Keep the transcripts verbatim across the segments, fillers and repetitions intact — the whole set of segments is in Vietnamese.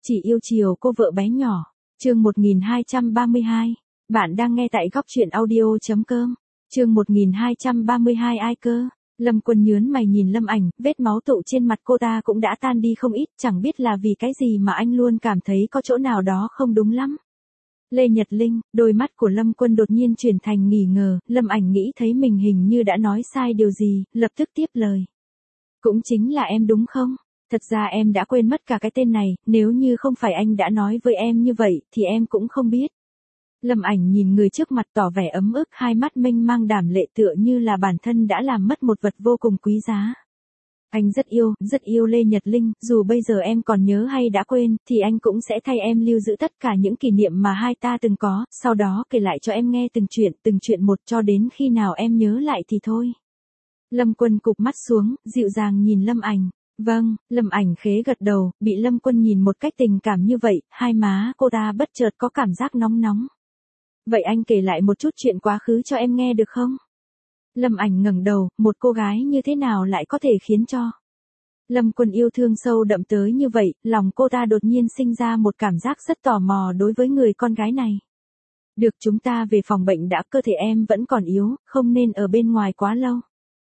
Chỉ yêu chiều cô vợ bé nhỏ. Chương một nghìn hai trăm ba mươi hai. Bạn đang nghe tại góc truyện audio.com. Chương một nghìn hai trăm ba mươi hai ai cơ? Lâm Quân nhớn mày nhìn Lâm Ảnh, vết máu tụ trên mặt cô ta cũng đã tan đi không ít, chẳng biết là vì cái gì mà anh luôn cảm thấy có chỗ nào đó không đúng lắm. Lê Nhật Linh, đôi mắt của Lâm Quân đột nhiên chuyển thành nghi ngờ, Lâm Ảnh nghĩ thấy mình hình như đã nói sai điều gì, lập tức tiếp lời. Cũng chính là em đúng không? Thật ra em đã quên mất cả cái tên này, nếu như không phải anh đã nói với em như vậy, thì em cũng không biết. Lâm Ảnh nhìn người trước mặt tỏ vẻ ấm ức, hai mắt mênh mang đảm lệ tựa như là bản thân đã làm mất một vật vô cùng quý giá. Anh rất yêu, rất yêu Lê Nhật Linh, dù bây giờ em còn nhớ hay đã quên, thì anh cũng sẽ thay em lưu giữ tất cả những kỷ niệm mà hai ta từng có, sau đó kể lại cho em nghe từng chuyện, từng chuyện một cho đến khi nào em nhớ lại thì thôi. Lâm Quân cụp mắt xuống, dịu dàng nhìn Lâm Ảnh. Vâng, Lâm Ảnh khế gật đầu, bị Lâm Quân nhìn một cách tình cảm như vậy, hai má cô ta bất chợt có cảm giác nóng nóng. Vậy anh kể lại một chút chuyện quá khứ cho em nghe được không? Lâm Ảnh ngẩng đầu, một cô gái như thế nào lại có thể khiến cho Lâm Quân yêu thương sâu đậm tới như vậy, lòng cô ta đột nhiên sinh ra một cảm giác rất tò mò đối với người con gái này. Được, chúng ta về phòng bệnh đã, cơ thể em vẫn còn yếu, không nên ở bên ngoài quá lâu.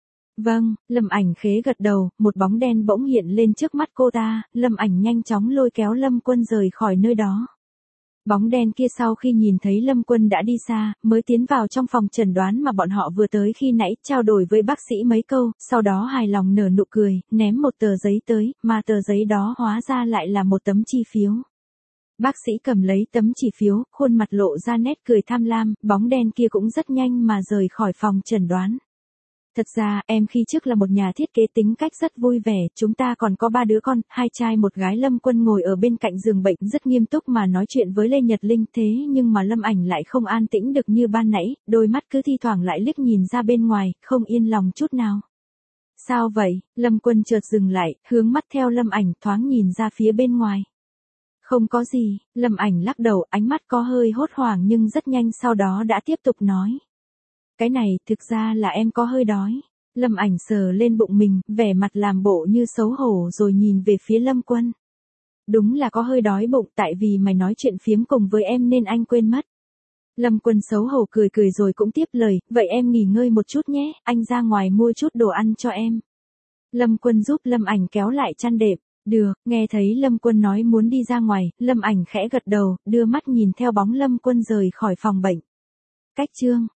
Vâng, Lâm Ảnh khế gật đầu, một bóng đen bỗng hiện lên trước mắt cô ta, Lâm Ảnh nhanh chóng lôi kéo Lâm Quân rời khỏi nơi đó. Bóng đen kia sau khi nhìn thấy Lâm Quân đã đi xa, mới tiến vào trong phòng chẩn đoán mà bọn họ vừa tới khi nãy, trao đổi với bác sĩ mấy câu, sau đó hài lòng nở nụ cười, ném một tờ giấy tới, mà tờ giấy đó hóa ra lại là một tấm chi phiếu. Bác sĩ cầm lấy tấm chi phiếu, khuôn mặt lộ ra nét cười tham lam, bóng đen kia cũng rất nhanh mà rời khỏi phòng chẩn đoán. Thật ra, em khi trước là một nhà thiết kế tính cách rất vui vẻ, chúng ta còn có ba đứa con, hai trai một gái. Lâm Quân ngồi ở bên cạnh giường bệnh rất nghiêm túc mà nói chuyện với Lê Nhật Linh, thế nhưng mà Lâm Ảnh lại không an tĩnh được như ban nãy, đôi mắt cứ thi thoảng lại liếc nhìn ra bên ngoài, không yên lòng chút nào. Sao vậy? Lâm Quân chợt dừng lại, hướng mắt theo Lâm Ảnh thoáng nhìn ra phía bên ngoài. Không có gì, Lâm Ảnh lắc đầu, ánh mắt có hơi hốt hoảng nhưng rất nhanh sau đó đã tiếp tục nói. Cái này, thực ra là em có hơi đói. Lâm Ảnh sờ lên bụng mình, vẻ mặt làm bộ như xấu hổ rồi nhìn về phía Lâm Quân. Đúng là có hơi đói bụng, tại vì mày nói chuyện phiếm cùng với em nên anh quên mất. Lâm Quân xấu hổ cười cười rồi cũng tiếp lời, vậy em nghỉ ngơi một chút nhé, anh ra ngoài mua chút đồ ăn cho em. Lâm Quân giúp Lâm Ảnh kéo lại chăn đệm. Được, nghe thấy Lâm Quân nói muốn đi ra ngoài, Lâm Ảnh khẽ gật đầu, đưa mắt nhìn theo bóng Lâm Quân rời khỏi phòng bệnh. Cách chương